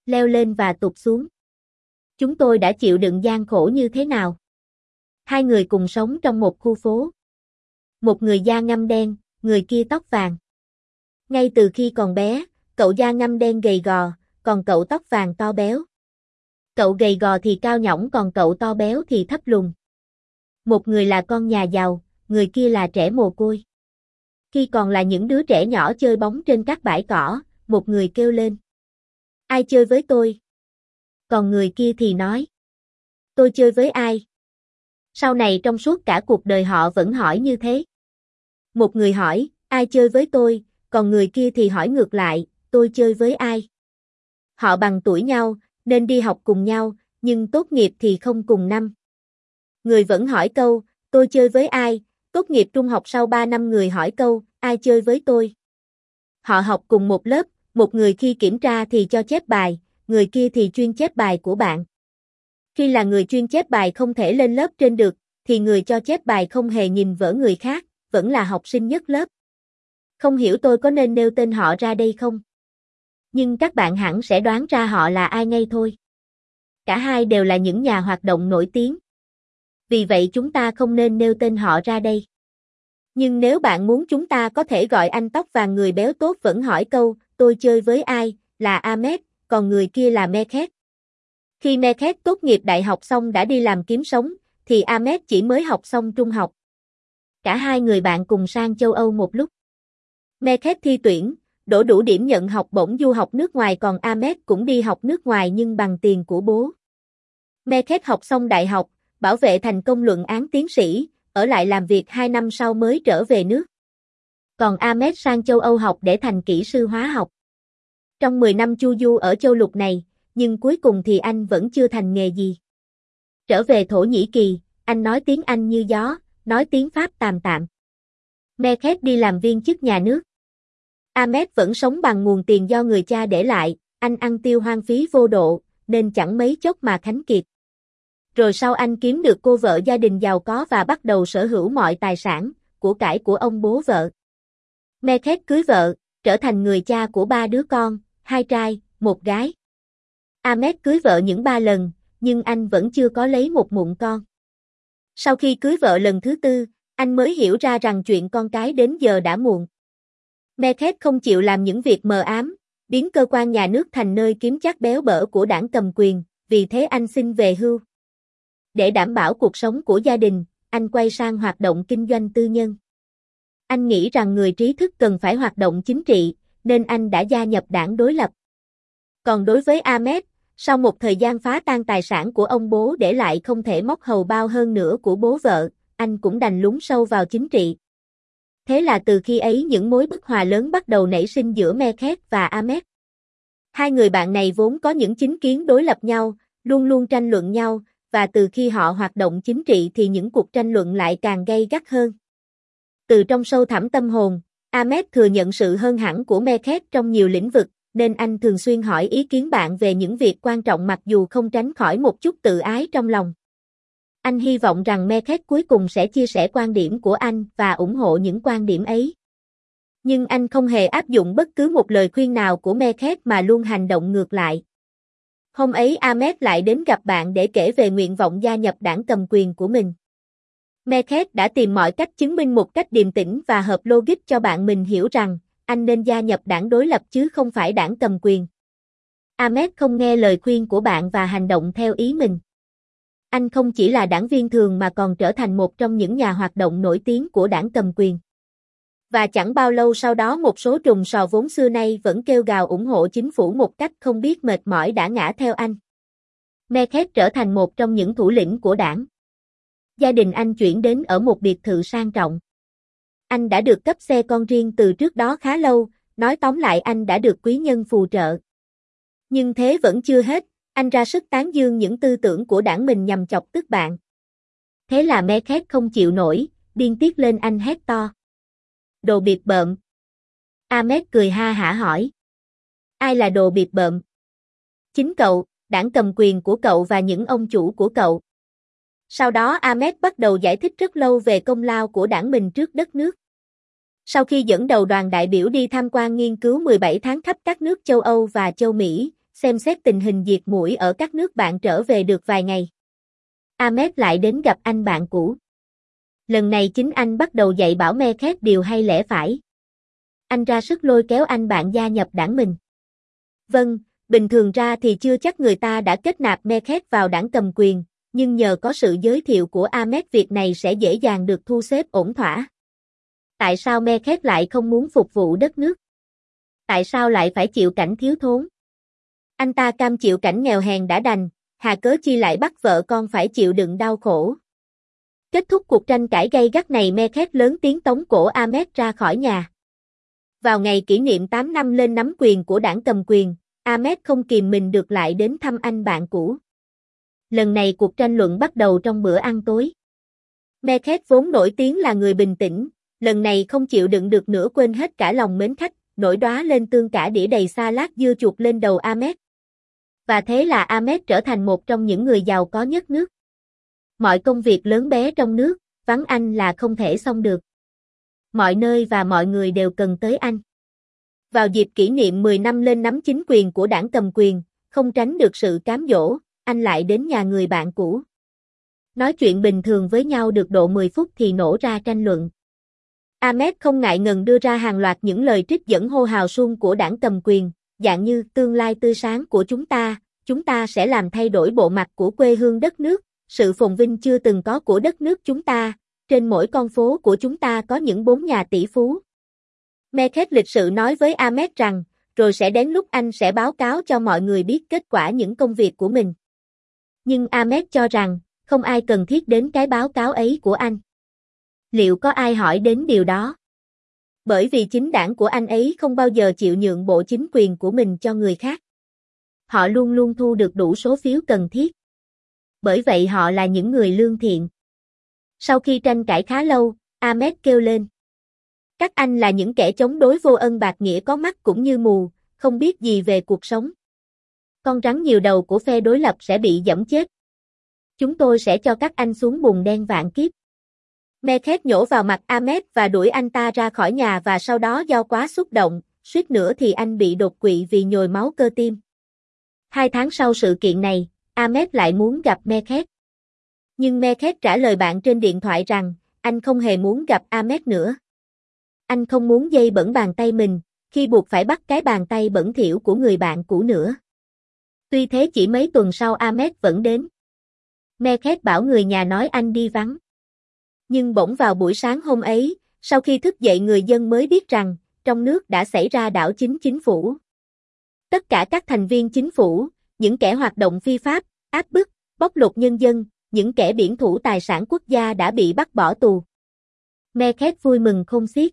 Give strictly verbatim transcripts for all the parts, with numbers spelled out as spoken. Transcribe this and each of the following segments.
leo lên và tụt xuống. Chúng tôi đã chịu đựng gian khổ như thế nào? Hai người cùng sống trong một khu phố. Một người da ngăm đen, người kia tóc vàng. Ngay từ khi còn bé, cậu da ngăm đen gầy gò, còn cậu tóc vàng to béo. Cậu gầy gò thì cao nhõng còn cậu to béo thì thấp lùn. Một người là con nhà giàu, người kia là trẻ mồ côi. Khi còn là những đứa trẻ nhỏ chơi bóng trên các bãi cỏ, một người kêu lên: "Ai chơi với tôi?" Còn người kia thì nói: "Tôi chơi với ai?" Sau này trong suốt cả cuộc đời họ vẫn hỏi như thế. Một người hỏi: "Ai chơi với tôi?" Còn người kia thì hỏi ngược lại: "Tôi chơi với ai?" Họ bằng tuổi nhau, nên đi học cùng nhau, nhưng tốt nghiệp thì không cùng năm. Người vẫn hỏi câu: "Tôi chơi với ai?" Tốt nghiệp trung học sau ba năm người hỏi câu: "Ai chơi với tôi?" Họ học cùng một lớp, một người khi kiểm tra thì cho chép bài, người kia thì chuyên chép bài của bạn. Khi là người chuyên chép bài không thể lên lớp trên được, thì người cho chép bài không hề nhìn vở người khác, vẫn là học sinh nhất lớp. Không hiểu tôi có nên nêu tên họ ra đây không? Nhưng các bạn hẳn sẽ đoán ra họ là ai ngay thôi. Cả hai đều là những nhà hoạt động nổi tiếng. Vì vậy chúng ta không nên nêu tên họ ra đây. Nhưng nếu bạn muốn chúng ta có thể gọi anh tóc vàng người béo tốt vẫn hỏi câu: "Tôi chơi với ai?" là Ahmed, còn người kia là Mekhet. Khi Mekhet tốt nghiệp đại học xong đã đi làm kiếm sống, thì Ahmed chỉ mới học xong trung học. Cả hai người bạn cùng sang châu Âu một lúc. Mekhet thi tuyển, đỗ đủ điểm nhận học bổng du học nước ngoài còn Ahmed cũng đi học nước ngoài nhưng bằng tiền của bố. Mekhet học xong đại học, bảo vệ thành công luận án tiến sĩ, ở lại làm việc hai năm sau mới trở về nước. Còn Ahmed sang châu Âu học để thành kỹ sư hóa học. Trong mười năm chu du ở châu lục này, nhưng cuối cùng thì anh vẫn chưa thành nghề gì. Trở về Thổ Nhĩ Kỳ, anh nói tiếng Anh như gió, nói tiếng Pháp tàm tạm. Mekhet đi làm viên chức nhà nước. Ahmed vẫn sống bằng nguồn tiền do người cha để lại, anh ăn tiêu hoang phí vô độ, nên chẳng mấy chốc mà khánh kiệt. Rồi sau anh kiếm được cô vợ gia đình giàu có và bắt đầu sở hữu mọi tài sản, của cải của ông bố vợ. Mekhet cưới vợ, trở thành người cha của ba đứa con, hai trai, một gái. Ahmed cưới vợ những ba lần, nhưng anh vẫn chưa có lấy một mụn con. Sau khi cưới vợ lần thứ tư, anh mới hiểu ra rằng chuyện con cái đến giờ đã muộn. Mekhet không chịu làm những việc mờ ám, biến cơ quan nhà nước thành nơi kiếm chắc béo bở của đảng cầm quyền, vì thế anh xin về hưu. Để đảm bảo cuộc sống của gia đình, anh quay sang hoạt động kinh doanh tư nhân. Anh nghĩ rằng người trí thức cần phải hoạt động chính trị, nên anh đã gia nhập đảng đối lập. Còn đối với Ahmed, sau một thời gian phá tan tài sản của ông bố để lại không thể móc hầu bao hơn nữa của bố vợ, anh cũng đành lún sâu vào chính trị. Thế là từ khi ấy những mối bất hòa lớn bắt đầu nảy sinh giữa Mekhet và Ahmed. Hai người bạn này vốn có những chính kiến đối lập nhau, luôn luôn tranh luận nhau, và từ khi họ hoạt động chính trị thì những cuộc tranh luận lại càng gay gắt hơn. Từ trong sâu thẳm tâm hồn, Ahmed thừa nhận sự hơn hẳn của Mekhet trong nhiều lĩnh vực, nên anh thường xuyên hỏi ý kiến bạn về những việc quan trọng mặc dù không tránh khỏi một chút tự ái trong lòng. Anh hy vọng rằng Mekhet cuối cùng sẽ chia sẻ quan điểm của anh và ủng hộ những quan điểm ấy. Nhưng anh không hề áp dụng bất cứ một lời khuyên nào của Mekhet mà luôn hành động ngược lại. Hôm ấy Ahmed lại đến gặp bạn để kể về nguyện vọng gia nhập đảng cầm quyền của mình. Mekhet đã tìm mọi cách chứng minh một cách điềm tĩnh và hợp logic cho bạn mình hiểu rằng anh nên gia nhập đảng đối lập chứ không phải đảng cầm quyền. Ahmed không nghe lời khuyên của bạn và hành động theo ý mình. Anh không chỉ là đảng viên thường mà còn trở thành một trong những nhà hoạt động nổi tiếng của đảng cầm quyền. Và chẳng bao lâu sau đó một số trùm sò vốn xưa nay vẫn kêu gào ủng hộ chính phủ một cách không biết mệt mỏi đã ngã theo anh. Mekhet trở thành một trong những thủ lĩnh của đảng. Gia đình anh chuyển đến ở một biệt thự sang trọng. Anh đã được cấp xe con riêng từ trước đó khá lâu, nói tóm lại anh đã được quý nhân phù trợ. Nhưng thế vẫn chưa hết, anh ra sức tán dương những tư tưởng của đảng mình nhằm chọc tức bạn. Thế là Mekhet không chịu nổi, điên tiết lên anh hét to: "Đồ bịp bợm!" Ahmed cười ha hả hỏi: "Ai là đồ bịp bợm?" "Chính cậu, đảng cầm quyền của cậu và những ông chủ của cậu." Sau đó Ahmed bắt đầu giải thích rất lâu về công lao của đảng mình trước đất nước. Sau khi dẫn đầu đoàn đại biểu đi tham quan nghiên cứu mười bảy tháng khắp các nước châu Âu và châu Mỹ, xem xét tình hình diệt muỗi ở các nước bạn trở về được vài ngày. Ahmed lại đến gặp anh bạn cũ. Lần này chính anh bắt đầu dạy bảo Mekhet điều hay lẽ phải. Anh ra sức lôi kéo anh bạn gia nhập đảng mình. Vâng, bình thường ra thì chưa chắc người ta đã kết nạp Mekhet vào đảng cầm quyền, nhưng nhờ có sự giới thiệu của Ahmed việc này sẽ dễ dàng được thu xếp ổn thỏa. Tại sao Mekhet lại không muốn phục vụ đất nước? Tại sao lại phải chịu cảnh thiếu thốn? Anh ta cam chịu cảnh nghèo hèn đã đành, hà cớ chi lại bắt vợ con phải chịu đựng đau khổ. Kết thúc cuộc tranh cãi gay gắt này, Mekhet lớn tiếng tống cổ Ahmed ra khỏi nhà. Vào ngày kỷ niệm tám năm lên nắm quyền của đảng cầm quyền, Ahmed không kìm mình được lại đến thăm anh bạn cũ. Lần này cuộc tranh luận bắt đầu trong bữa ăn tối. Mekhet vốn nổi tiếng là người bình tĩnh, lần này không chịu đựng được nữa quên hết cả lòng mến khách, nổi đoá lên tương cả đĩa đầy salad dưa chuột lên đầu Ahmed. Và thế là Ahmed trở thành một trong những người giàu có nhất nước. Mọi công việc lớn bé trong nước, vắng anh là không thể xong được. Mọi nơi và mọi người đều cần tới anh. Vào dịp kỷ niệm mười năm lên nắm chính quyền của đảng cầm quyền, không tránh được sự cám dỗ, anh lại đến nhà người bạn cũ. Nói chuyện bình thường với nhau được độ mười phút thì nổ ra tranh luận. Ahmed không ngại ngần đưa ra hàng loạt những lời trích dẫn hô hào suông của đảng cầm quyền, dạng như tương lai tươi sáng của chúng ta, chúng ta sẽ làm thay đổi bộ mặt của quê hương đất nước, sự phồn vinh chưa từng có của đất nước chúng ta, trên mỗi con phố của chúng ta có những bốn nhà tỷ phú. Mekhet lịch sự nói với Ahmed rằng, rồi sẽ đến lúc anh sẽ báo cáo cho mọi người biết kết quả những công việc của mình. Nhưng Ahmed cho rằng, không ai cần thiết đến cái báo cáo ấy của anh. Liệu có ai hỏi đến điều đó? Bởi vì chính đảng của anh ấy không bao giờ chịu nhượng bộ chính quyền của mình cho người khác. Họ luôn luôn thu được đủ số phiếu cần thiết. Bởi vậy họ là những người lương thiện. Sau khi tranh cãi khá lâu, Ahmed kêu lên. Các anh là những kẻ chống đối vô ân bạc nghĩa, có mắt cũng như mù, không biết gì về cuộc sống. Con rắn nhiều đầu của phe đối lập sẽ bị giẫm chết. Chúng tôi sẽ cho các anh xuống bùn đen vạn kiếp. Mekhet nhổ vào mặt Ahmed và đuổi anh ta ra khỏi nhà, và sau đó do quá xúc động, suýt nữa thì anh bị đột quỵ vì nhồi máu cơ tim. Hai tháng sau sự kiện này, Ahmed lại muốn gặp Mekhet. Nhưng Mekhet trả lời bạn trên điện thoại rằng, anh không hề muốn gặp Ahmed nữa. Anh không muốn dây bẩn bàn tay mình, khi buộc phải bắt cái bàn tay bẩn thỉu của người bạn cũ nữa. Tuy thế chỉ mấy tuần sau Ahmed vẫn đến. Mekhet bảo người nhà nói anh đi vắng. Nhưng bỗng vào buổi sáng hôm ấy, sau khi thức dậy người dân mới biết rằng, trong nước đã xảy ra đảo chính chính phủ. Tất cả các thành viên chính phủ, những kẻ hoạt động phi pháp, áp bức, bóc lột nhân dân, những kẻ biển thủ tài sản quốc gia đã bị bắt bỏ tù. Mekhet vui mừng khôn xiết.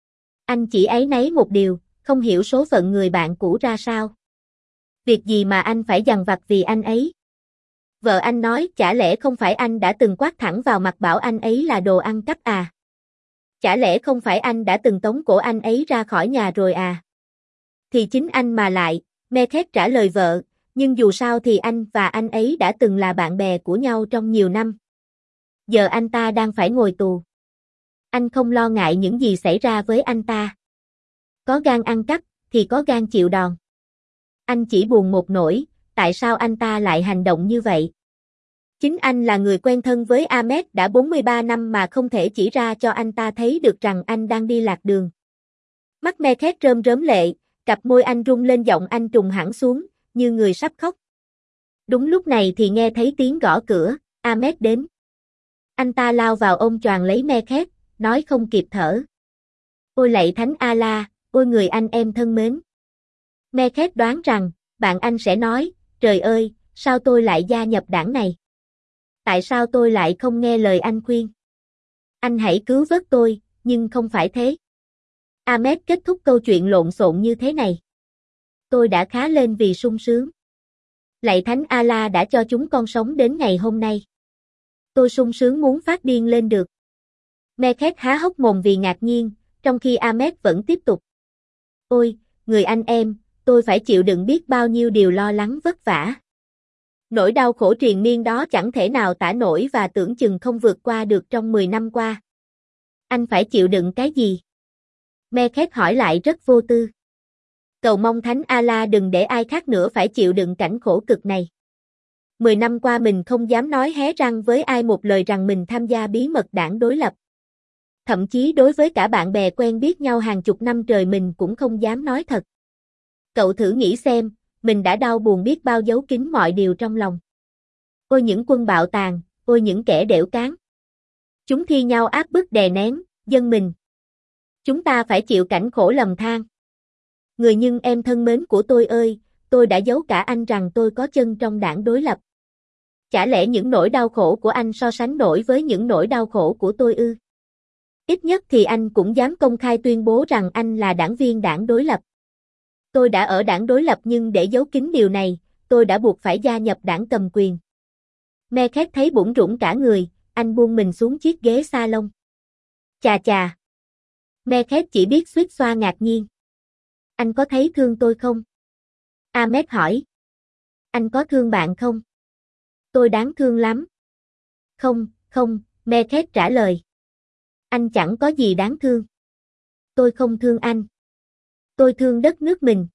Anh chỉ áy náy một điều, không hiểu số phận người bạn cũ ra sao. Việc gì mà anh phải dằn vặt vì anh ấy? Vợ anh nói, chả lẽ không phải anh đã từng quát thẳng vào mặt bảo anh ấy là đồ ăn cắp à? Chả lẽ không phải anh đã từng tống cổ anh ấy ra khỏi nhà rồi à? Thì chính anh mà lại, Mekhet trả lời vợ, nhưng dù sao thì anh và anh ấy đã từng là bạn bè của nhau trong nhiều năm. Giờ anh ta đang phải ngồi tù. Anh không lo ngại những gì xảy ra với anh ta. Có gan ăn cắp, thì có gan chịu đòn. Anh chỉ buồn một nỗi, tại sao anh ta lại hành động như vậy? Chính anh là người quen thân với Ahmed đã bốn mươi ba năm mà không thể chỉ ra cho anh ta thấy được rằng anh đang đi lạc đường. Mắt Mekhet rơm rớm lệ, cặp môi anh rung lên, giọng anh trùng hẳn xuống, như người sắp khóc. Đúng lúc này thì nghe thấy tiếng gõ cửa, Ahmed đến. Anh ta lao vào ôm choàng lấy Mekhet, nói không kịp thở. Ôi lạy Thánh Allah, ôi người anh em thân mến. Mekhet đoán rằng, bạn anh sẽ nói, trời ơi, sao tôi lại gia nhập đảng này? Tại sao tôi lại không nghe lời anh khuyên? Anh hãy cứu vớt tôi, nhưng không phải thế. Ahmed kết thúc câu chuyện lộn xộn như thế này. Tôi đã khá lên vì sung sướng. Lạy Thánh Allah đã cho chúng con sống đến ngày hôm nay. Tôi sung sướng muốn phát điên lên được. Mekhet há hốc mồm vì ngạc nhiên, trong khi Ahmed vẫn tiếp tục. Ôi, người anh em, tôi phải chịu đựng biết bao nhiêu điều lo lắng vất vả. Nỗi đau khổ triền miên đó chẳng thể nào tả nổi và tưởng chừng không vượt qua được trong mười năm qua. Anh phải chịu đựng cái gì? Mekhet hỏi lại rất vô tư. Cầu mong Thánh Allah đừng để ai khác nữa phải chịu đựng cảnh khổ cực này. Mười năm qua mình không dám nói hé răng với ai một lời rằng mình tham gia bí mật đảng đối lập. Thậm chí đối với cả bạn bè quen biết nhau hàng chục năm trời mình cũng không dám nói thật. Cậu thử nghĩ xem, mình đã đau buồn biết bao giấu kín mọi điều trong lòng. Ôi những quân bạo tàn, ôi những kẻ đểu cán. Chúng thi nhau áp bức đè nén, dân mình. Chúng ta phải chịu cảnh khổ lầm than. Người nhưng em thân mến của tôi ơi, tôi đã giấu cả anh rằng tôi có chân trong đảng đối lập. Chả lẽ những nỗi đau khổ của anh so sánh nổi với những nỗi đau khổ của tôi ư? Ít nhất thì anh cũng dám công khai tuyên bố rằng anh là đảng viên đảng đối lập. Tôi đã ở đảng đối lập nhưng để giấu kín điều này, tôi đã buộc phải gia nhập đảng cầm quyền. Mekhet thấy bủn rủn cả người, anh buông mình xuống chiếc ghế salon. Chà chà. Mekhet chỉ biết xuýt xoa ngạc nhiên. Anh có thấy thương tôi không? Ahmed hỏi. Anh có thương bạn không? Tôi đáng thương lắm. Không, không, Mekhet trả lời. Anh chẳng có gì đáng thương. Tôi không thương anh. Tôi thương đất nước mình.